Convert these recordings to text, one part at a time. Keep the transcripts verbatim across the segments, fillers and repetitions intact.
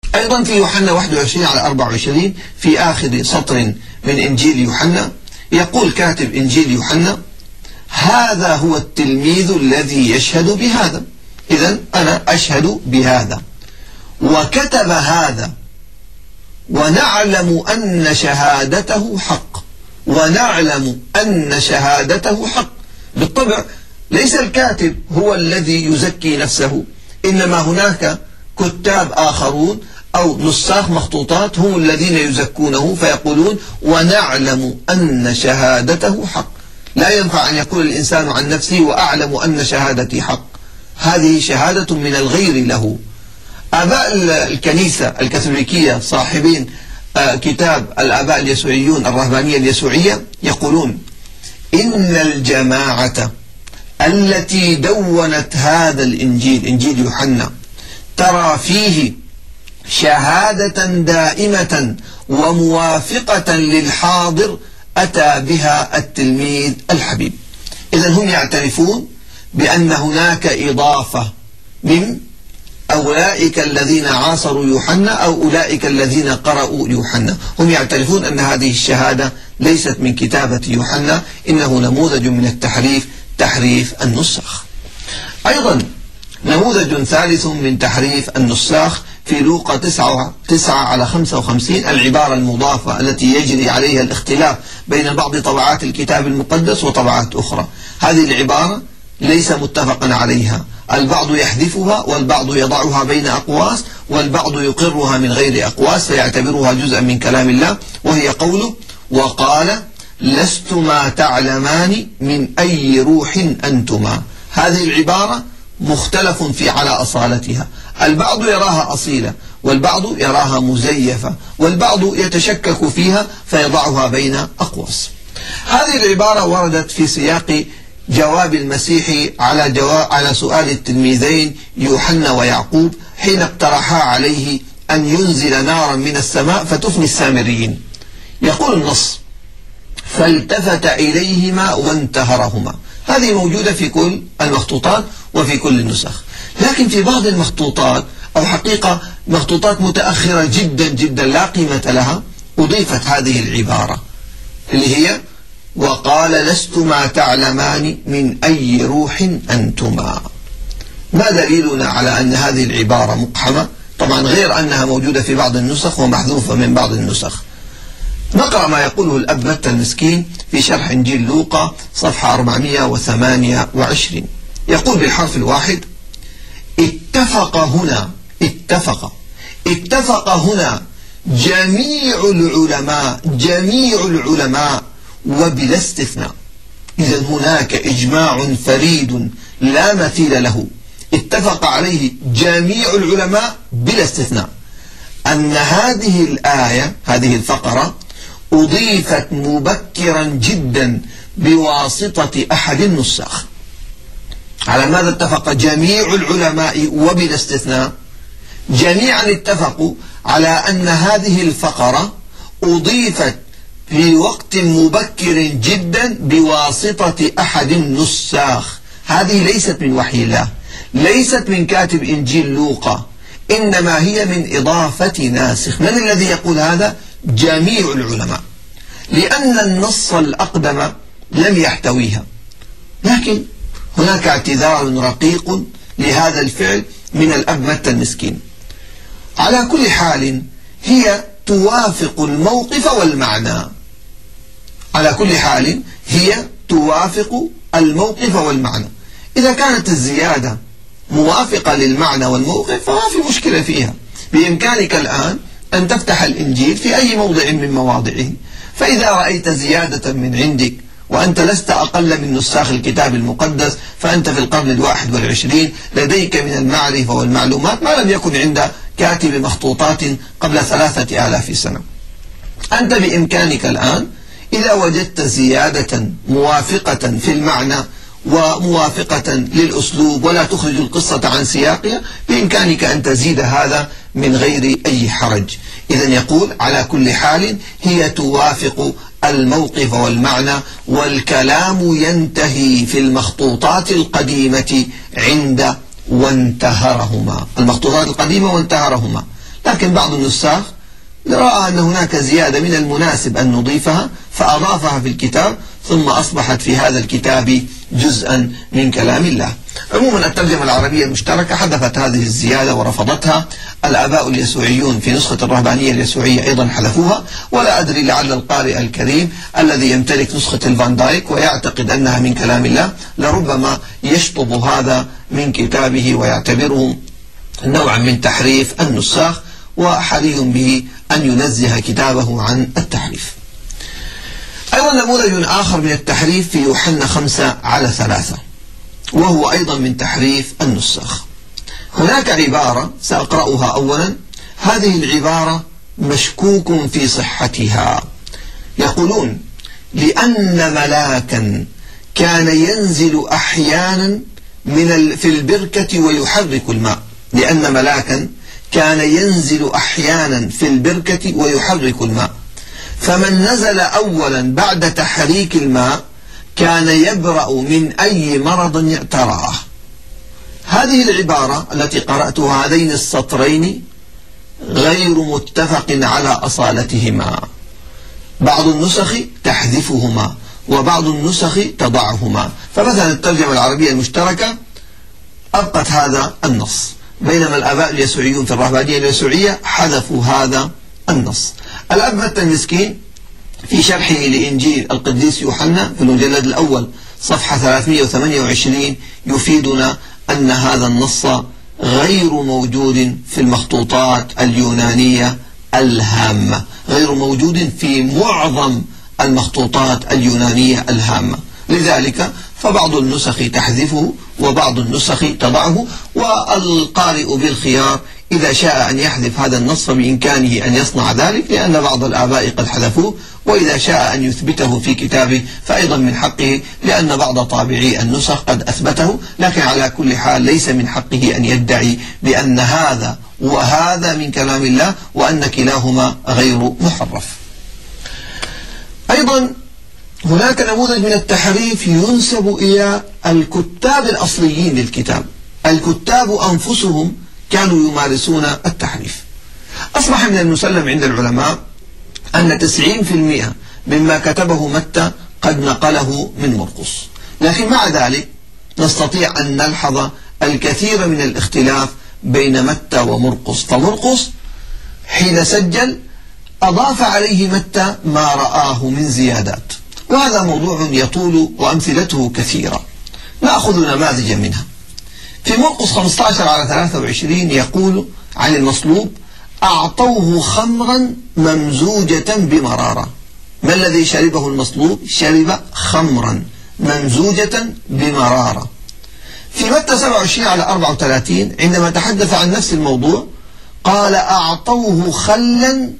أيضا في يوحنا واحد وعشرين على أربعة وعشرين في آخر سطر من إنجيل يوحنا يقول كاتب إنجيل يوحنا: هذا هو التلميذ الذي يشهد بهذا. إذن أنا أشهد بهذا، وكتب هذا، ونعلم أن شهادته حق. ونعلم أن شهادته حق. بالطبع ليس الكاتب هو الذي يزكي نفسه، إنما هناك كتاب آخرون أو نساخ مخطوطات هم الذين يزكونه فيقولون: ونعلم أن شهادته حق. لا ينفع أن يقول الإنسان عن نفسه: وأعلم أن شهادتي حق. هذه شهادة من الغير له. آباء الكنيسة الكاثوليكية صاحبين كتاب الآباء اليسوعيون الرهبانية اليسوعية يقولون: إن الجماعة التي دونت هذا الإنجيل، إنجيل يوحنا، ترى فيه شهادة دائمة وموافقة للحاضر أتى بها التلميذ الحبيب. إذن هم يعترفون بأن هناك إضافة من أولئك الذين عاصروا يوحنا أو أولئك الذين قرأوا يوحنا. هم يعترفون أن هذه الشهادة ليست من كتابة يوحنا، إنه نموذج من التحريف، تحريف النسخ. أيضا نموذج ثالث من تحريف النساخ في لوقا تسعة, تسعة على خمسة وخمسين، العبارة المضافة التي يجري عليها الاختلاف بين بعض طبعات الكتاب المقدس وطبعات أخرى. هذه العبارة ليس متفقا عليها، البعض يحذفها والبعض يضعها بين أقواس والبعض يقرها من غير أقواس فيعتبرها جزءا من كلام الله، وهي قوله: وقال لستما تعلمان من أي روح أنتما. هذه العبارة مختلف في على أصالتها، البعض يراها أصيلة والبعض يراها مزيفة والبعض يتشكك فيها فيضعها بين أقواس. هذه العبارة وردت في سياق جواب المسيح على جواب على سؤال التلميذين يوحنا ويعقوب حين اقترحا عليه أن ينزل نارا من السماء فتفني السامريين. يقول النص: فالتفت إليهما وانتهرهما. هذه موجودة في كل المخطوطات وفي كل النسخ، لكن في بعض المخطوطات أو حقيقة مخطوطات متأخرة جدا جدا لا قيمة لها أضيفت هذه العبارة اللي هي: وقال لستما تعلمان من أي روح أنتما. ما دليلنا على أن هذه العبارة مقحمة؟ طبعا غير أنها موجودة في بعض النسخ ومحذوفة من بعض النسخ. نقرأ ما يقوله الأب متى المسكين في شرح إنجيل لوقا صفحة أربعمائة وثمانية وعشرين. يقول بالحرف الواحد: اتفق هنا اتفق اتفق هنا جميع العلماء جميع العلماء وبلا استثناء. إذن هناك إجماع فريد لا مثيل له اتفق عليه جميع العلماء بلا استثناء أن هذه الآية، هذه الفقرة، أضيفت مبكرا جدا بواسطة أحد النساخ. على ماذا اتفق جميع العلماء وبلا استثناء؟ جميعا اتفقوا على أن هذه الفقرة أضيفت في وقت مبكر جدا بواسطة أحد النساخ. هذه ليست من وحي الله، ليست من كاتب إنجيل لوقا، إنما هي من إضافة ناسخ. من الذي يقول هذا؟ جميع العلماء، لأن النص الأقدم لم يحتويها. لكن هناك اعتذار رقيق لهذا الفعل من الأب متى المسكين. على كل حال هي توافق الموقف والمعنى. على كل حال هي توافق الموقف والمعنى. إذا كانت الزيادة موافقة للمعنى والموقف فما في مشكلة فيها. بإمكانك الآن أن تفتح الإنجيل في أي موضع من مواضعه، فإذا رأيت زيادة من عندك وأنت لست أقل من نساخ الكتاب المقدس، فأنت في القرن الواحد والعشرين لديك من المعرفة والمعلومات ما لم يكن عند كاتب مخطوطات قبل ثلاثة آلاف سنة. أنت بإمكانك الآن إذا وجدت زيادة موافقة في المعنى وموافقة للأسلوب ولا تخرج القصة عن سياقها، بإمكانك أن تزيد هذا من غير أي حرج. إذن يقول على كل حال هي توافق الموقف والمعنى، والكلام ينتهي في المخطوطات القديمة عند وانتهرهما. المخطوطات القديمة وانتهرهما، لكن بعض النساخ رأى أن هناك زيادة من المناسب أن نضيفها فأضافها في الكتاب، ثم أصبحت في هذا الكتاب جزءا من كلام الله. عموما الترجمة العربية المشتركة حذفت هذه الزيادة ورفضتها. الآباء اليسوعيون في نسخة الرهبانية اليسوعية أيضا حذفوها، ولا أدري لعل القارئ الكريم الذي يمتلك نسخة الفان دايك ويعتقد أنها من كلام الله لربما يشطب هذا من كتابه ويعتبره نوعا من تحريف النساخ، وحري به أن ينزه كتابه عن التحريف. أيضا نموذج آخر من التحريف في يوحنا خمسة على ثلاثة، وهو أيضا من تحريف النساخ. هناك عبارة سأقرأها أولا، هذه العبارة مشكوك في صحتها. يقولون: لأن ملاكا كان ينزل أحيانا من في البركة ويحرك الماء. لأن ملاكا كان ينزل أحيانا في البركة ويحرك الماء، فمن نزل أولا بعد تحريك الماء كان يبرأ من أي مرض اعتراه. هذه العبارة التي قرأتها هذين السطرين غير متفق على أصالتهما، بعض النسخ تحذفهما وبعض النسخ تضعهما. فمثلا الترجمة العربية المشتركة أبقت هذا النص، بينما الآباء اليسوعيون في الرهبانية اليسوعية حذفوا هذا النص. الأب متى المسكين في شرحه لإنجيل القديس يوحنا في المجلد الأول صفحة ثلاثمئة وثمانية وعشرين يفيدنا أن هذا النص غير موجود في المخطوطات اليونانية الهامة، غير موجود في معظم المخطوطات اليونانية الهامة. لذلك فبعض النسخ تحذفه وبعض النسخ تضعه، والقارئ بالخيار إذا شاء أن يحذف هذا النص بإمكانه أن يصنع ذلك، لأن بعض الآباء قد حذفوه، وإذا شاء أن يثبته في كتابه فأيضا من حقه، لأن بعض طابعي النسخ قد أثبته. لكن على كل حال ليس من حقه أن يدعي بأن هذا وهذا من كلام الله وأن كلاهما غير محرف. أيضا هناك نموذج من التحريف ينسب إلى الكتاب الأصليين للكتاب. الكتاب أنفسهم كانوا يمارسون التحريف. أصبح من المسلم عند العلماء أن تسعين بالمئة مما كتبه متى قد نقله من مرقس، لكن مع ذلك نستطيع أن نلحظ الكثير من الاختلاف بين متى ومرقس. فمرقس حين سجل أضاف عليه متى ما رآه من زيادات، وهذا موضوع يطول وأمثلته كثيرة، نأخذ نماذج منها. في مرقس خمسة عشر على ثلاثة وعشرين يقول عن المصلوب: أعطوه خمرا ممزوجة بمرارة. ما الذي شربه المصلوب؟ شرب خمرا ممزوجة بمرارة. في متى سبعة وعشرين على أربعة وثلاثين عندما تحدث عن نفس الموضوع قال: أعطوه خلا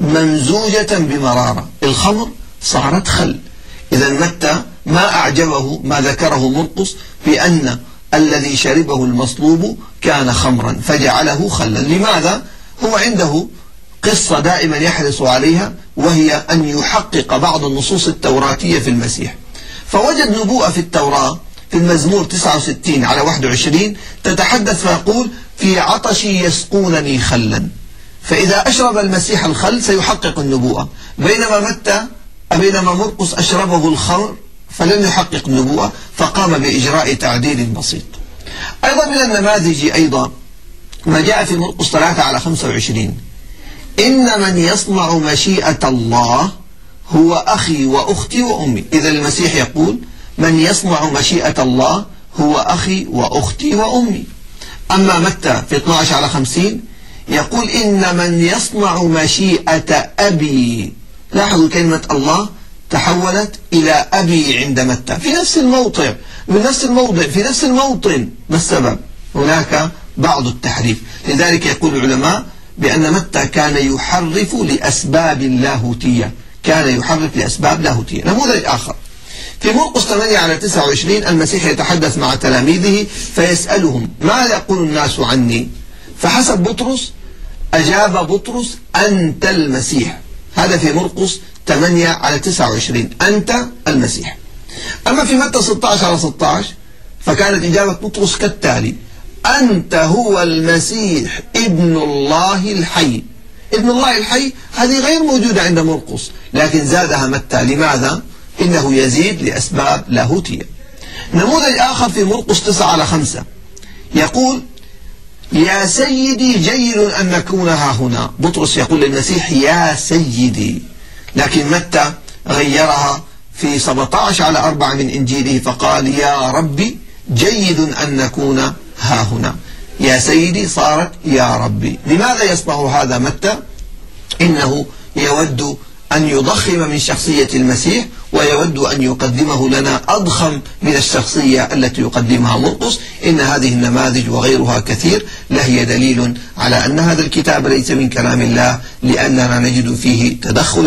ممزوجة بمرارة. الخمر صارت خل. إذا متى ما أعجبه ما ذكره مرقس بأن الذي شربه المصلوب كان خمرا فجعله خلا. لماذا؟ هو عنده قصة دائما يحرص عليها، وهي أن يحقق بعض النصوص التوراتية في المسيح. فوجد نبوءة في التوراة في المزمور تسعة وستين على واحد وعشرين تتحدث فيقول: في عطشي يسقونني خلا. فإذا أشرب المسيح الخل سيحقق النبوءة، بينما متى بينما مرقس أشربه الخمر فلم يحقق النبوءة، فقام بإجراء تعديل بسيط. أيضا من النماذج أيضا ما جاء في مرقس ثلاثة على خمسة وعشرين: إن من يصنع مشيئة الله هو أخي وأختي وأمي. إذا المسيح يقول: من يصنع مشيئة الله هو أخي وأختي وأمي. أما متى في اثني عشر على خمسين يقول: إن من يصنع مشيئة أبي. لاحظوا كلمة الله تحولت إلى أبي عند متى في نفس الموضع من نفس الموضع في نفس الموطن. ما السبب؟ هناك بعض التحريف. لذلك يقول العلماء بأن متى كان يحرف لأسباب لاهوتية، كان يحرف لأسباب لاهوتية. نموذج آخر في مرقس ثمانية على تسعة وعشرين المسيح يتحدث مع تلاميذه فيسألهم: ما يقول الناس عني؟ فحسب بطرس أجاب بطرس: أنت المسيح. هذا في مرقس ثمانية على تسعة وعشرين، أنت المسيح. أما في متى ستة عشر على ستة عشر فكانت إجابة بطرس كالتالي: أنت هو المسيح ابن الله الحي. ابن الله الحي هذه غير موجودة عند مرقس، لكن زادها متى. لماذا؟ إنه يزيد لأسباب لاهوتية. نموذج آخر في مرقس تسعة على خمسة يقول: يا سيدي جيد أن نكون ها هنا. بطرس يقول للمسيح يا سيدي، لكن متى غيرها في سبعة عشر على أربعة من إنجيله فقال يا ربي جيد أن نكون ها هنا. يا سيدي صارت يا ربي. لماذا يصنع هذا متى؟ إنه يود أن يضخم من شخصية المسيح ويود أن يقدمه لنا أضخم من الشخصية التي يقدمها مرقس. إن هذه النماذج وغيرها كثير لهي دليل على أن هذا الكتاب ليس من كلام الله، لأننا نجد فيه تدخل